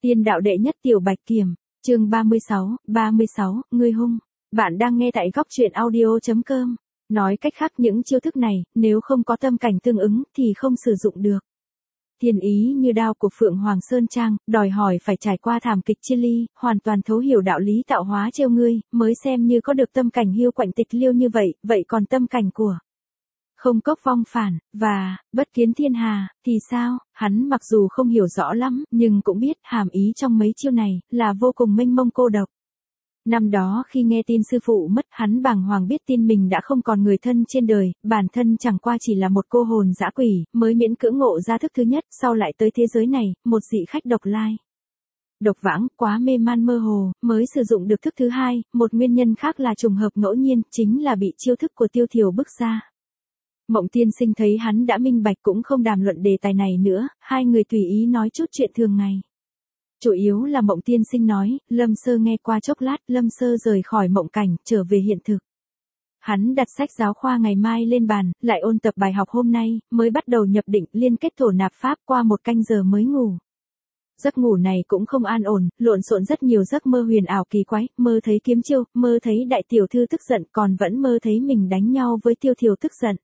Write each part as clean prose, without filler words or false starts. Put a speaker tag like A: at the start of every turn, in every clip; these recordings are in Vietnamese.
A: Tiên đạo đệ nhất tiểu bạch kiểm, chương 36, ngươi hung. Bạn đang nghe tại góc truyện audio.com. Nói cách khác những chiêu thức này, nếu không có tâm cảnh tương ứng thì không sử dụng được. Thiên ý như đao của Phượng Hoàng Sơn Trang, đòi hỏi phải trải qua thảm kịch chia ly, hoàn toàn thấu hiểu đạo lý tạo hóa trêu ngươi, mới xem như có được tâm cảnh hiu quạnh tịch liêu như vậy, vậy còn tâm cảnh của Không Cốc Vong Phản, và Bất Kiến Thiên Hà, thì sao? Hắn mặc dù không hiểu rõ lắm, nhưng cũng biết hàm ý trong mấy chiêu này, là vô cùng mênh mông cô độc. Năm đó khi nghe tin sư phụ mất, hắn bàng hoàng biết tin mình đã không còn người thân trên đời, bản thân chẳng qua chỉ là một cô hồn dã quỷ, mới miễn cưỡng ngộ ra thức thứ nhất, sau lại tới thế giới này, một dị khách độc lai. Độc vãng, quá mê man mơ hồ, mới sử dụng được thức thứ hai, một nguyên nhân khác là trùng hợp ngẫu nhiên, chính là bị chiêu thức của Tiêu Thiều bức ra. Mộng Tiên Sinh thấy hắn đã minh bạch cũng không đàm luận đề tài này nữa, hai người tùy ý nói chút chuyện thường ngày. Chủ yếu là Mộng Tiên Sinh nói, Lâm Sơ nghe qua chốc lát, Lâm Sơ rời khỏi mộng cảnh, trở về hiện thực. Hắn đặt sách giáo khoa ngày mai lên bàn, lại ôn tập bài học hôm nay, mới bắt đầu nhập định liên kết thổ nạp pháp qua một canh giờ mới ngủ. Giấc ngủ này cũng không an ổn, lộn xộn rất nhiều giấc mơ huyền ảo kỳ quái, mơ thấy kiếm chiêu, mơ thấy đại tiểu thư tức giận, còn vẫn mơ thấy mình đánh nhau với Tiêu Thiều tức giận.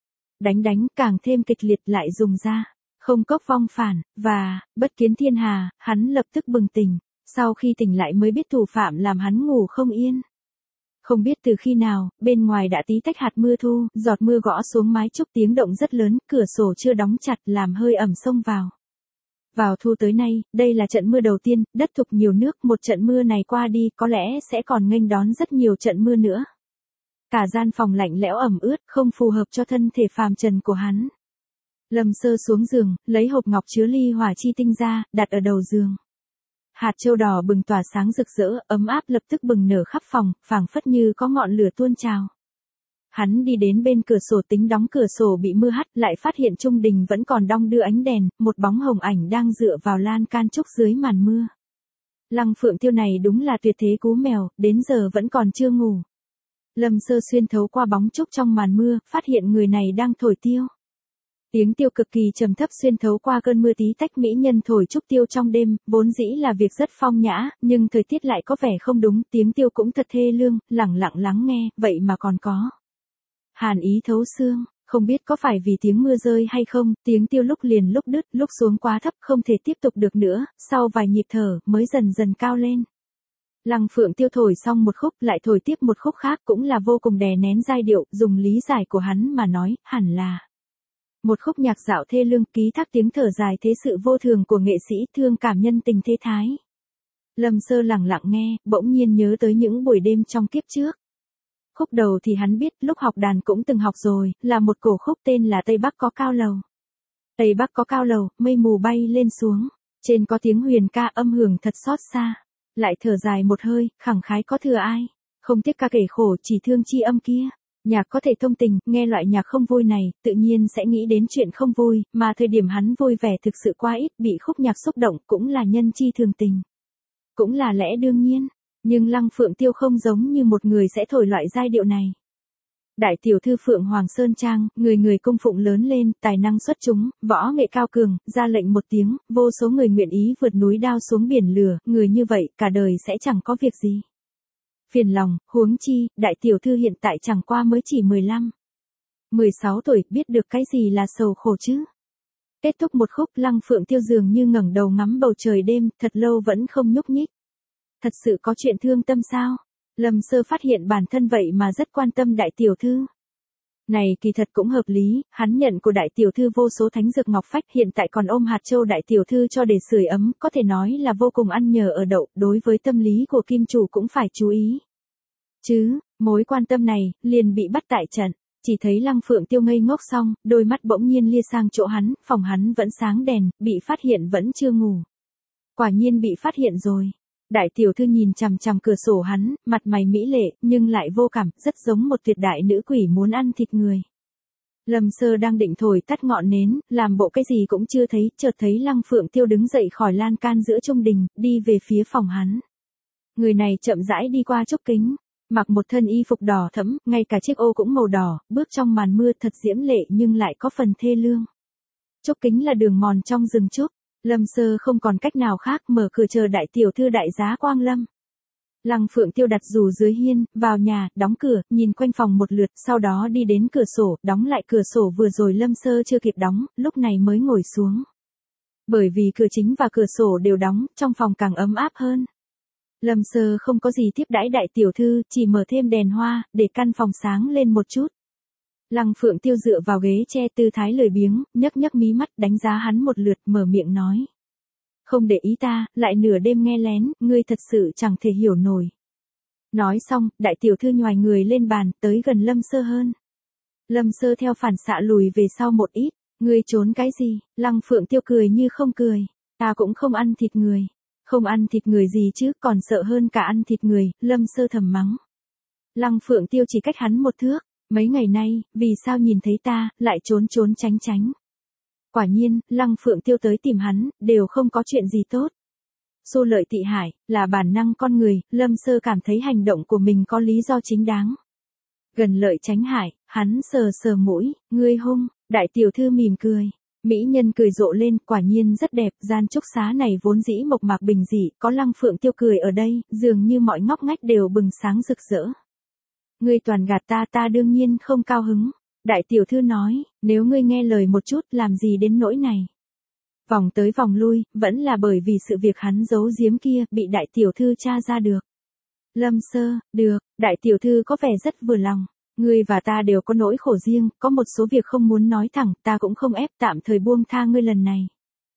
A: Đánh càng thêm kịch liệt lại dùng ra Không Cốc Vong Phản, và Bất Kiến Thiên Hà, hắn lập tức bừng tỉnh, sau khi tỉnh lại mới biết thủ phạm làm hắn ngủ không yên. Không biết từ khi nào, bên ngoài đã tí tách hạt mưa thu, giọt mưa gõ xuống mái chúc tiếng động rất lớn, cửa sổ chưa đóng chặt làm hơi ẩm xông vào. Vào thu tới nay, đây là trận mưa đầu tiên, đất thục nhiều nước, một trận mưa này qua đi có lẽ sẽ còn nghênh đón rất nhiều trận mưa nữa. Cả gian phòng lạnh lẽo ẩm ướt, không phù hợp cho thân thể phàm trần của hắn. Lâm Sơ xuống giường, lấy hộp ngọc chứa ly hỏa chi tinh ra, đặt ở đầu giường. Hạt châu đỏ bừng tỏa sáng rực rỡ, ấm áp lập tức bừng nở khắp phòng, phảng phất như có ngọn lửa tuôn trào. Hắn đi đến bên cửa sổ tính đóng cửa sổ bị mưa hắt, lại phát hiện trung đình vẫn còn đong đưa ánh đèn, một bóng hồng ảnh đang dựa vào lan can trúc dưới màn mưa. Lăng Phượng Tiêu này đúng là tuyệt thế cú mèo, đến giờ vẫn còn chưa ngủ. Lâm Sơ xuyên thấu qua bóng trúc trong màn mưa, phát hiện người này đang thổi tiêu. Tiếng tiêu cực kỳ trầm thấp xuyên thấu qua cơn mưa tí tách mỹ nhân thổi trúc tiêu trong đêm, vốn dĩ là việc rất phong nhã, nhưng thời tiết lại có vẻ không đúng, tiếng tiêu cũng thật thê lương, lẳng lặng lắng nghe, vậy mà còn có hàn ý thấu xương, không biết có phải vì tiếng mưa rơi hay không, tiếng tiêu lúc liền lúc đứt, lúc xuống quá thấp không thể tiếp tục được nữa, sau vài nhịp thở mới dần dần cao lên. Lăng Phượng Tiêu thổi xong một khúc lại thổi tiếp một khúc khác cũng là vô cùng đè nén giai điệu, dùng lý giải của hắn mà nói, hẳn là một khúc nhạc dạo thê lương ký thác tiếng thở dài thế sự vô thường của nghệ sĩ thương cảm nhân tình thế thái. Lâm Sơ lặng lặng nghe, bỗng nhiên nhớ tới những buổi đêm trong kiếp trước. Khúc đầu thì hắn biết, lúc học đàn cũng từng học rồi, là một cổ khúc tên là Tây Bắc có cao lầu. Tây Bắc có cao lầu, mây mù bay lên xuống, trên có tiếng huyền ca âm hưởng thật xót xa. Lại thở dài một hơi, khẳng khái có thừa ai, không tiếc ca kể khổ chỉ thương chi âm kia. Nhạc có thể thông tình, nghe loại nhạc không vui này, tự nhiên sẽ nghĩ đến chuyện không vui, mà thời điểm hắn vui vẻ thực sự quá ít, bị khúc nhạc xúc động cũng là nhân chi thường tình. Cũng là lẽ đương nhiên, nhưng Lăng Phượng Tiêu không giống như một người sẽ thổi loại giai điệu này. Đại tiểu thư Phượng Hoàng Sơn Trang, người cung phụng lớn lên, tài năng xuất chúng, võ nghệ cao cường, ra lệnh một tiếng, vô số người nguyện ý vượt núi đao xuống biển lửa, người như vậy, cả đời sẽ chẳng có việc gì phiền lòng, huống chi, đại tiểu thư hiện tại chẳng qua mới chỉ 15, 16 tuổi, biết được cái gì là sầu khổ chứ. Kết thúc một khúc, Lăng Phượng Tiêu dường như ngẩng đầu ngắm bầu trời đêm, thật lâu vẫn không nhúc nhích. Thật sự có chuyện thương tâm sao? Lâm Sơ phát hiện bản thân vậy mà rất quan tâm đại tiểu thư. Này kỳ thật cũng hợp lý, hắn nhận của đại tiểu thư vô số thánh dược ngọc phách, hiện tại còn ôm hạt châu đại tiểu thư cho để sưởi ấm, có thể nói là vô cùng ăn nhờ ở đậu, đối với tâm lý của kim chủ cũng phải chú ý. Chứ, mối quan tâm này, liền bị bắt tại trận, chỉ thấy Lăng Phượng Tiêu ngây ngốc xong, đôi mắt bỗng nhiên lia sang chỗ hắn, phòng hắn vẫn sáng đèn, bị phát hiện vẫn chưa ngủ. Quả nhiên bị phát hiện rồi. Đại tiểu thư nhìn chằm chằm cửa sổ hắn, mặt mày mỹ lệ, nhưng lại vô cảm, rất giống một tuyệt đại nữ quỷ muốn ăn thịt người. Lâm Sơ đang định thổi tắt ngọn nến, làm bộ cái gì cũng chưa thấy, chợt thấy Lăng Phượng Tiêu đứng dậy khỏi lan can giữa trung đình, đi về phía phòng hắn. Người này chậm rãi đi qua trúc kính, mặc một thân y phục đỏ thẫm, ngay cả chiếc ô cũng màu đỏ, bước trong màn mưa thật diễm lệ nhưng lại có phần thê lương. Trúc kính là đường mòn trong rừng trúc. Lâm Sơ không còn cách nào khác mở cửa chờ đại tiểu thư đại giá quang lâm. Lăng Phượng Tiêu đặt dù dưới hiên, vào nhà, đóng cửa, nhìn quanh phòng một lượt, sau đó đi đến cửa sổ, đóng lại cửa sổ vừa rồi Lâm Sơ chưa kịp đóng, lúc này mới ngồi xuống. Bởi vì cửa chính và cửa sổ đều đóng, trong phòng càng ấm áp hơn. Lâm Sơ không có gì tiếp đãi đại tiểu thư, chỉ mở thêm đèn hoa, để căn phòng sáng lên một chút. Lăng Phượng Tiêu dựa vào ghế che tư thái lười biếng, nhấc nhấc mí mắt đánh giá hắn một lượt mở miệng nói. Không để ý ta, lại nửa đêm nghe lén, ngươi thật sự chẳng thể hiểu nổi. Nói xong, đại tiểu thư nhoài người lên bàn, tới gần Lâm Sơ hơn. Lâm Sơ theo phản xạ lùi về sau một ít, ngươi trốn cái gì, Lăng Phượng Tiêu cười như không cười, ta cũng không ăn thịt người. Không ăn thịt người gì chứ, còn sợ hơn cả ăn thịt người, Lâm Sơ thầm mắng. Lăng Phượng Tiêu chỉ cách hắn một thước, mấy ngày nay, vì sao nhìn thấy ta, lại trốn trốn tránh tránh. Quả nhiên, Lăng Phượng Tiêu tới tìm hắn, đều không có chuyện gì tốt. Xô lợi tị hại, là bản năng con người, Lâm Sơ cảm thấy hành động của mình có lý do chính đáng. Gần lợi tránh hại, hắn sờ sờ mũi, ngươi hung, đại tiểu thư mỉm cười. Mỹ nhân cười rộ lên, quả nhiên rất đẹp, gian trúc xá này vốn dĩ mộc mạc bình dị, có Lăng Phượng Tiêu cười ở đây, dường như mọi ngóc ngách đều bừng sáng rực rỡ. Ngươi toàn gạt ta, ta đương nhiên không cao hứng. Đại tiểu thư nói, nếu ngươi nghe lời một chút, làm gì đến nỗi này. Vòng tới vòng lui, vẫn là bởi vì sự việc hắn giấu giếm kia, bị đại tiểu thư tra ra được. Lâm Sơ, được, đại tiểu thư có vẻ rất vừa lòng. Ngươi và ta đều có nỗi khổ riêng, có một số việc không muốn nói thẳng, ta cũng không ép, tạm thời buông tha ngươi lần này.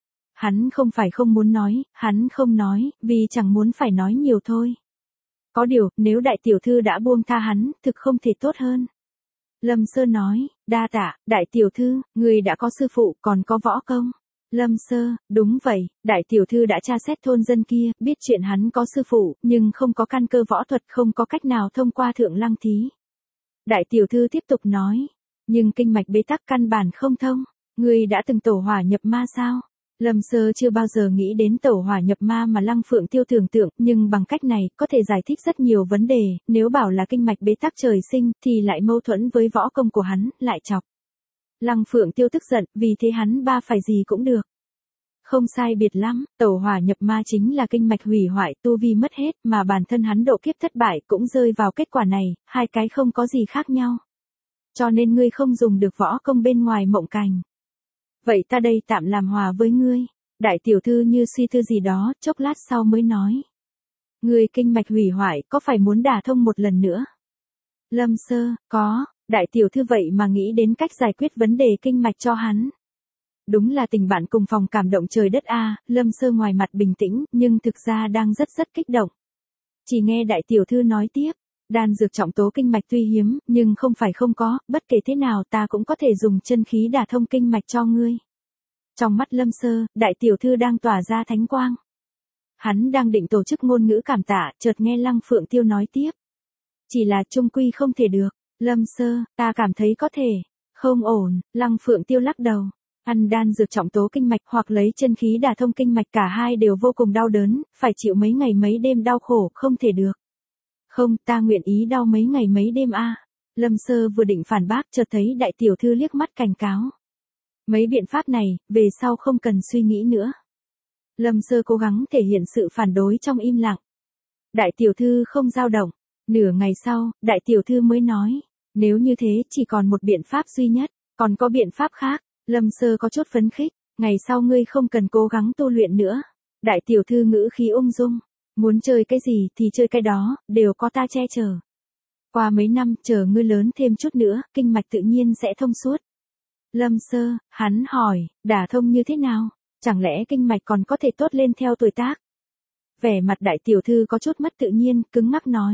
A: Hắn không phải không muốn nói, hắn không nói, vì chẳng muốn phải nói nhiều thôi. Có điều, nếu đại tiểu thư đã buông tha hắn, thực không thể tốt hơn. Lâm Sơ nói, đa tạ, đại tiểu thư, ngươi đã có sư phụ, còn có võ công. Lâm Sơ, đúng vậy, đại tiểu thư đã tra xét thôn dân kia, biết chuyện hắn có sư phụ, nhưng không có căn cơ võ thuật, không có cách nào thông qua thượng lăng thí. Đại tiểu thư tiếp tục nói, nhưng kinh mạch bế tắc căn bản không thông, ngươi đã từng tẩu hỏa nhập ma sao? Lâm Sơ chưa bao giờ nghĩ đến tẩu hỏa nhập ma mà Lăng Phượng Tiêu tưởng tượng, nhưng bằng cách này, có thể giải thích rất nhiều vấn đề, nếu bảo là kinh mạch bế tắc trời sinh, thì lại mâu thuẫn với võ công của hắn, lại chọc. Lăng Phượng Tiêu tức giận, vì thế hắn ba phải gì cũng được. Không sai biệt lắm, tẩu hỏa nhập ma chính là kinh mạch hủy hoại, tu vi mất hết, mà bản thân hắn độ kiếp thất bại cũng rơi vào kết quả này, hai cái không có gì khác nhau. Cho nên ngươi không dùng được võ công bên ngoài mộng cảnh. Vậy ta đây tạm làm hòa với ngươi. Đại tiểu thư như suy tư gì đó, chốc lát sau mới nói. Ngươi kinh mạch hủy hoại, có phải muốn đả thông một lần nữa? Lâm Sơ, có, đại tiểu thư vậy mà nghĩ đến cách giải quyết vấn đề kinh mạch cho hắn. Đúng là tình bạn cùng phòng cảm động trời đất a. Lâm Sơ ngoài mặt bình tĩnh, nhưng thực ra đang rất kích động. Chỉ nghe đại tiểu thư nói tiếp, đan dược trọng tố kinh mạch tuy hiếm, nhưng không phải không có, bất kể thế nào ta cũng có thể dùng chân khí đả thông kinh mạch cho ngươi. Trong mắt Lâm Sơ, đại tiểu thư đang tỏa ra thánh quang. Hắn đang định tổ chức ngôn ngữ cảm tạ, chợt nghe Lăng Phượng Tiêu nói tiếp. Chỉ là chung quy không thể được, Lâm Sơ, ta cảm thấy có thể. Không ổn, Lăng Phượng Tiêu lắc đầu. Ăn đan dược trọng tố kinh mạch hoặc lấy chân khí đả thông kinh mạch cả hai đều vô cùng đau đớn, phải chịu mấy ngày mấy đêm đau khổ, không thể được. Không, ta nguyện ý đau mấy ngày mấy đêm a. Lâm Sơ vừa định phản bác, chợt thấy đại tiểu thư liếc mắt cảnh cáo. Mấy biện pháp này, về sau không cần suy nghĩ nữa. Lâm Sơ cố gắng thể hiện sự phản đối trong im lặng. Đại tiểu thư không dao động. Nửa ngày sau, đại tiểu thư mới nói. Nếu như thế, chỉ còn một biện pháp duy nhất, còn có biện pháp khác. Lâm Sơ có chút phấn khích. Ngày sau ngươi không cần cố gắng tu luyện nữa. Đại tiểu thư ngữ khí ung dung. Muốn chơi cái gì thì chơi cái đó, đều có ta che chở. Qua mấy năm, chờ ngươi lớn thêm chút nữa, kinh mạch tự nhiên sẽ thông suốt. Lâm Sơ, hắn hỏi, đả thông như thế nào? Chẳng lẽ kinh mạch còn có thể tốt lên theo tuổi tác? Vẻ mặt đại tiểu thư có chút mất tự nhiên, cứng ngắc nói.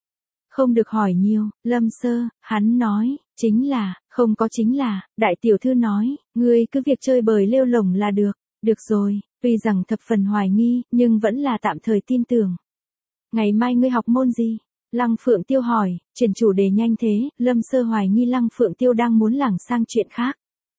A: Không được hỏi nhiều, Lâm Sơ, hắn nói, chính là, không có chính là, đại tiểu thư nói, ngươi cứ việc chơi bời lêu lổng là được, được rồi, tuy rằng thập phần hoài nghi, nhưng vẫn là tạm thời tin tưởng. Ngày mai ngươi học môn gì? Lăng Phượng Tiêu hỏi, chuyển chủ đề nhanh thế, Lâm Sơ hoài nghi Lăng Phượng Tiêu đang muốn lảng sang chuyện khác.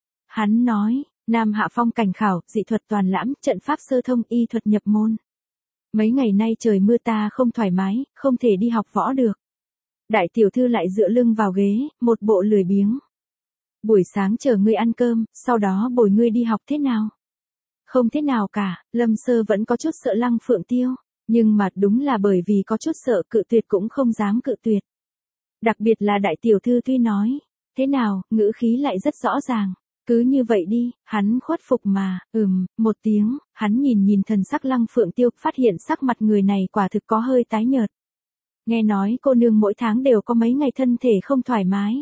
A: Hắn nói, Nam Hạ Phong cảnh khảo, dị thuật toàn lãm, trận pháp sơ thông, y thuật nhập môn. Mấy ngày nay trời mưa ta không thoải mái, không thể đi học võ được. Đại tiểu thư lại dựa lưng vào ghế, một bộ lười biếng. Buổi sáng chờ ngươi ăn cơm, sau đó bồi ngươi đi học thế nào? Không thế nào cả, Lâm Sơ vẫn có chút sợ Lăng Phượng Tiêu, nhưng mà đúng là bởi vì có chút sợ cự tuyệt cũng không dám cự tuyệt. Đặc biệt là đại tiểu thư tuy nói, thế nào, ngữ khí lại rất rõ ràng. Cứ như vậy đi, hắn khuất phục mà, một tiếng, hắn nhìn thần sắc Lăng Phượng Tiêu, phát hiện sắc mặt người này quả thực có hơi tái nhợt. Nghe nói cô nương mỗi tháng đều có mấy ngày thân thể không thoải mái.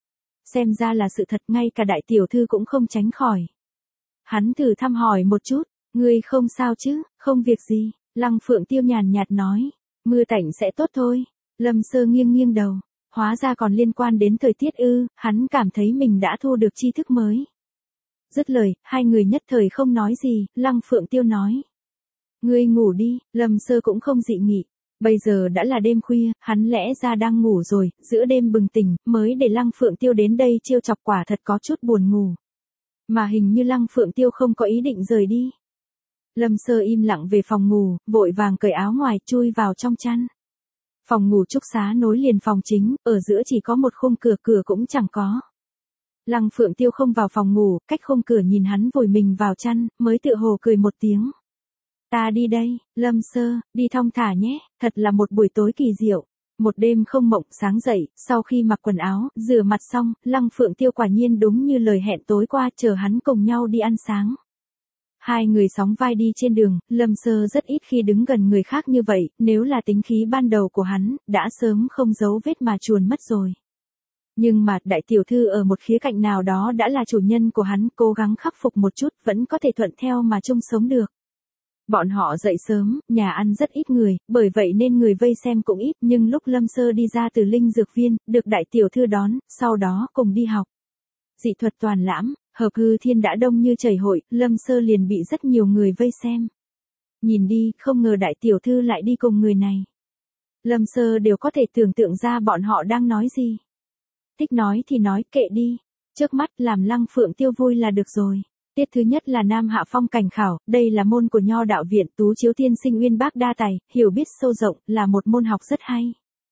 A: Xem ra là sự thật, ngay cả đại tiểu thư cũng không tránh khỏi. Hắn thử thăm hỏi một chút, ngươi không sao chứ, không việc gì, Lăng Phượng Tiêu nhàn nhạt nói, mưa tạnh sẽ tốt thôi. Lâm Sơ nghiêng đầu, hóa ra còn liên quan đến thời tiết ư, hắn cảm thấy mình đã thu được tri thức mới. Dứt lời, hai người nhất thời không nói gì, Lăng Phượng Tiêu nói. Ngươi ngủ đi, Lâm Sơ cũng không dị nghị. Bây giờ đã là đêm khuya, hắn lẽ ra đang ngủ rồi, giữa đêm bừng tỉnh, mới để Lăng Phượng Tiêu đến đây trêu chọc, quả thật có chút buồn ngủ. Mà hình như Lăng Phượng Tiêu không có ý định rời đi. Lâm Sơ im lặng về phòng ngủ, vội vàng cởi áo ngoài chui vào trong chăn. Phòng ngủ trúc xá nối liền phòng chính, ở giữa chỉ có một khung cửa, cửa cũng chẳng có. Lăng Phượng Tiêu không vào phòng ngủ, cách khung cửa nhìn hắn vùi mình vào chăn, mới tựa hồ cười một tiếng. Ta đi đây, Lâm Sơ, đi thong thả nhé, thật là một buổi tối kỳ diệu. Một đêm không mộng, sáng dậy, sau khi mặc quần áo, rửa mặt xong, Lăng Phượng Tiêu quả nhiên đúng như lời hẹn tối qua chờ hắn cùng nhau đi ăn sáng. Hai người sóng vai đi trên đường, Lâm Sơ rất ít khi đứng gần người khác như vậy, nếu là tính khí ban đầu của hắn, đã sớm không giấu vết mà chuồn mất rồi. Nhưng mà, đại tiểu thư ở một khía cạnh nào đó đã là chủ nhân của hắn, cố gắng khắc phục một chút, vẫn có thể thuận theo mà chung sống được. Bọn họ dậy sớm, nhà ăn rất ít người, bởi vậy nên người vây xem cũng ít, nhưng lúc Lâm Sơ đi ra từ linh dược viên, được đại tiểu thư đón, sau đó cùng đi học. Dị thuật toàn lãm, hợp hư thiên đã đông như chảy hội, Lâm Sơ liền bị rất nhiều người vây xem. Nhìn đi, không ngờ đại tiểu thư lại đi cùng người này. Lâm Sơ đều có thể tưởng tượng ra bọn họ đang nói gì. Thích nói thì nói, kệ đi. Trước mắt làm Lăng Phượng Tiêu vui là được rồi. Tiết thứ nhất là Nam Hạ Phong cảnh khảo, đây là môn của Nho đạo viện, Tú Chiếu tiên sinh uyên bác đa tài, hiểu biết sâu rộng, là một môn học rất hay.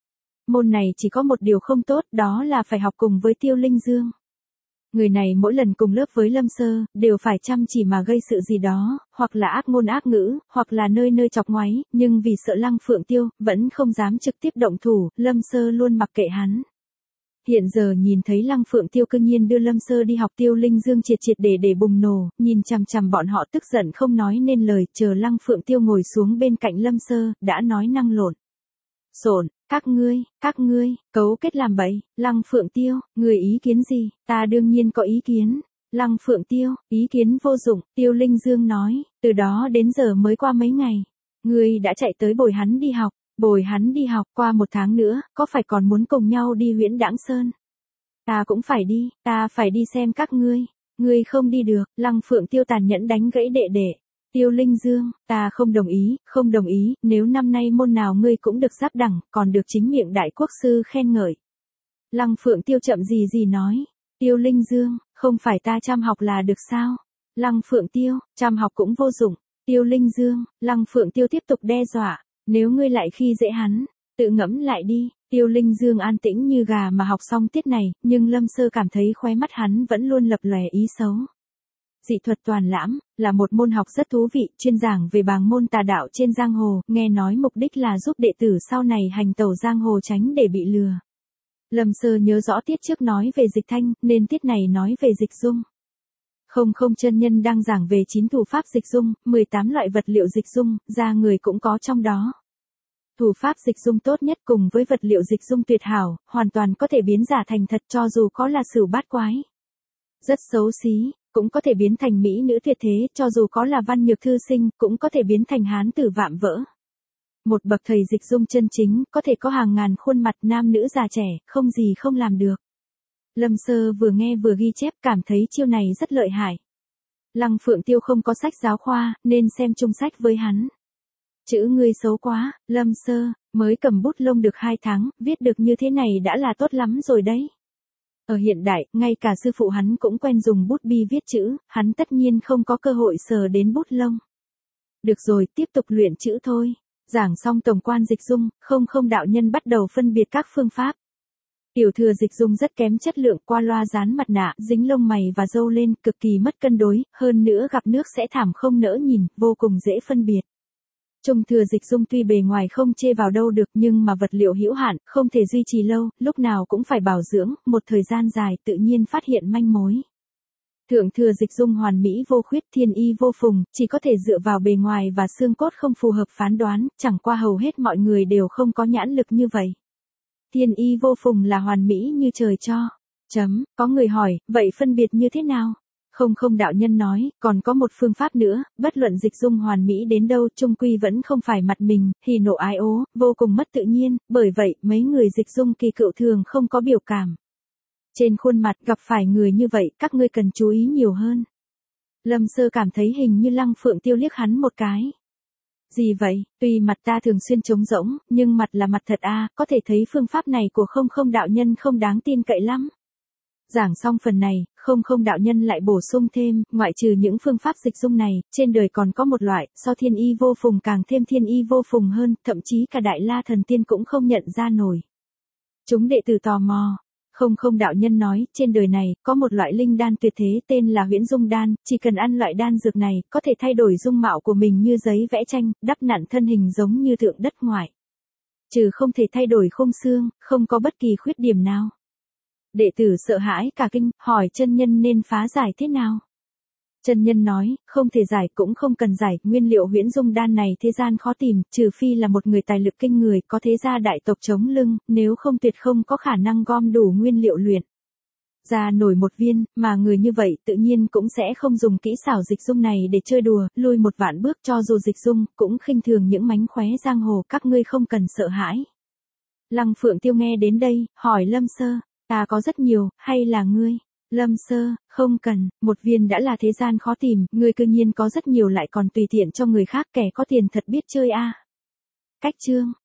A: Môn này chỉ có một điều không tốt, đó là phải học cùng với Tiêu Linh Dương. Người này mỗi lần cùng lớp với Lâm Sơ, đều phải chăm chỉ mà gây sự gì đó, hoặc là ác ngôn ác ngữ, hoặc là nơi nơi chọc ngoáy, nhưng vì sợ Lăng Phượng Tiêu, vẫn không dám trực tiếp động thủ, Lâm Sơ luôn mặc kệ hắn. Hiện giờ nhìn thấy Lăng Phượng Tiêu cương nhiên đưa Lâm Sơ đi học, Tiêu Linh Dương triệt để bùng nổ, nhìn chằm chằm bọn họ tức giận không nói nên lời, chờ Lăng Phượng Tiêu ngồi xuống bên cạnh Lâm Sơ, đã nói năng lộn xộn, các ngươi, cấu kết làm bậy, Lăng Phượng Tiêu, người ý kiến gì, ta đương nhiên có ý kiến. Lăng Phượng Tiêu, ý kiến vô dụng, Tiêu Linh Dương nói, từ đó đến giờ mới qua mấy ngày, ngươi đã chạy tới bồi hắn đi học. Bồi hắn đi học, qua một tháng nữa, có phải còn muốn cùng nhau đi Huyễn Đãng Sơn? Ta cũng phải đi, ta phải đi xem các ngươi không đi được, Lăng Phượng Tiêu tàn nhẫn đánh gãy đệ đệ. Tiêu Linh Dương, ta không đồng ý, nếu năm nay môn nào ngươi cũng được giáp đẳng, còn được chính miệng đại quốc sư khen ngợi. Lăng Phượng Tiêu chậm gì nói, Tiêu Linh Dương, không phải ta chăm học là được sao? Lăng Phượng Tiêu, chăm học cũng vô dụng. Tiêu Linh Dương, Lăng Phượng Tiêu tiếp tục đe dọa. Nếu ngươi lại khi dễ hắn, tự ngẫm lại đi. Tiêu Linh Dương an tĩnh như gà mà học xong tiết này, nhưng Lâm Sơ cảm thấy khóe mắt hắn vẫn luôn lập lòe ý xấu. Dị thuật toàn lãm, là một môn học rất thú vị, chuyên giảng về bàng môn tà đạo trên giang hồ, nghe nói mục đích là giúp đệ tử sau này hành tẩu giang hồ tránh để bị lừa. Lâm Sơ nhớ rõ tiết trước nói về Dịch Thanh, nên tiết này nói về Dịch Dung. Không chân nhân đang giảng về 9 thủ pháp dịch dung, 18 loại vật liệu dịch dung, da người cũng có trong đó. Thủ pháp dịch dung tốt nhất cùng với vật liệu dịch dung tuyệt hảo, hoàn toàn có thể biến giả thành thật cho dù có là sửu bát quái. Rất xấu xí, cũng có thể biến thành mỹ nữ tuyệt thế, cho dù có là văn nhược thư sinh, cũng có thể biến thành hán tử vạm vỡ. Một bậc thầy dịch dung chân chính, có thể có hàng ngàn khuôn mặt nam nữ già trẻ, không gì không làm được. Lâm Sơ vừa nghe vừa ghi chép, cảm thấy chiêu này rất lợi hại. Lăng Phượng Tiêu không có sách giáo khoa, nên xem chung sách với hắn. Chữ ngươi xấu quá, Lâm Sơ, mới cầm bút lông được 2 tháng, viết được như thế này đã là tốt lắm rồi đấy. Ở hiện đại, ngay cả sư phụ hắn cũng quen dùng bút bi viết chữ, hắn tất nhiên không có cơ hội sờ đến bút lông. Được rồi, tiếp tục luyện chữ thôi. Giảng xong tổng quan dịch dung, không đạo nhân bắt đầu phân biệt các phương pháp. Tiểu thừa dịch dung rất kém chất lượng, qua loa dán mặt nạ, dính lông mày và râu lên, cực kỳ mất cân đối, hơn nữa gặp nước sẽ thảm không nỡ nhìn, vô cùng dễ phân biệt. Trung thừa dịch dung tuy bề ngoài không chê vào đâu được nhưng mà vật liệu hữu hạn, không thể duy trì lâu, lúc nào cũng phải bảo dưỡng, một thời gian dài tự nhiên phát hiện manh mối. Thượng thừa dịch dung hoàn mỹ vô khuyết, thiên y vô phùng, chỉ có thể dựa vào bề ngoài và xương cốt không phù hợp phán đoán, chẳng qua hầu hết mọi người đều không có nhãn lực như vậy. Thiên y vô phùng là hoàn mỹ như trời cho. Có người hỏi, vậy phân biệt như thế nào? Không đạo nhân nói, còn có một phương pháp nữa, bất luận dịch dung hoàn mỹ đến đâu chung quy vẫn không phải mặt mình, hỉ nộ ái ố, vô cùng mất tự nhiên, bởi vậy mấy người dịch dung kỳ cựu thường không có biểu cảm. Trên khuôn mặt gặp phải người như vậy, các ngươi cần chú ý nhiều hơn. Lâm Sơ cảm thấy hình như Lăng Phượng Tiêu liếc hắn một cái. Gì vậy, tuy mặt ta thường xuyên trống rỗng, nhưng mặt là mặt thật a, có thể thấy phương pháp này của không đạo nhân không đáng tin cậy lắm. Giảng xong phần này, không đạo nhân lại bổ sung thêm, ngoại trừ những phương pháp dịch dung này, trên đời còn có một loại, so thiên y vô phùng càng thêm thiên y vô phùng hơn, thậm chí cả Đại La Thần Tiên cũng không nhận ra nổi. Chúng đệ tử tò mò. Không đạo nhân nói, trên đời này, có một loại linh đan tuyệt thế tên là huyễn dung đan, chỉ cần ăn loại đan dược này, có thể thay đổi dung mạo của mình như giấy vẽ tranh, đắp nặn thân hình giống như thượng đất ngoại. Trừ không thể thay đổi khung xương, không có bất kỳ khuyết điểm nào. Đệ tử sợ hãi cả kinh, hỏi chân nhân nên phá giải thế nào? Chân nhân nói, không thể giải cũng không cần giải, nguyên liệu huyễn dung đan này thế gian khó tìm, trừ phi là một người tài lực kinh người, có thế gia đại tộc chống lưng, nếu không tuyệt không có khả năng gom đủ nguyên liệu luyện ra nổi một viên, mà người như vậy tự nhiên cũng sẽ không dùng kỹ xảo dịch dung này để chơi đùa, lui một vạn bước cho dù dịch dung, cũng khinh thường những mánh khóe giang hồ, các ngươi không cần sợ hãi. Lăng Phượng Tiêu nghe đến đây, hỏi Lâm Sơ, ta có rất nhiều, hay là ngươi? Lâm Sơ, không cần, một viên đã là thế gian khó tìm, ngươi cư nhiên có rất nhiều lại còn tùy tiện cho người khác, kẻ có tiền thật biết chơi a. Cách chương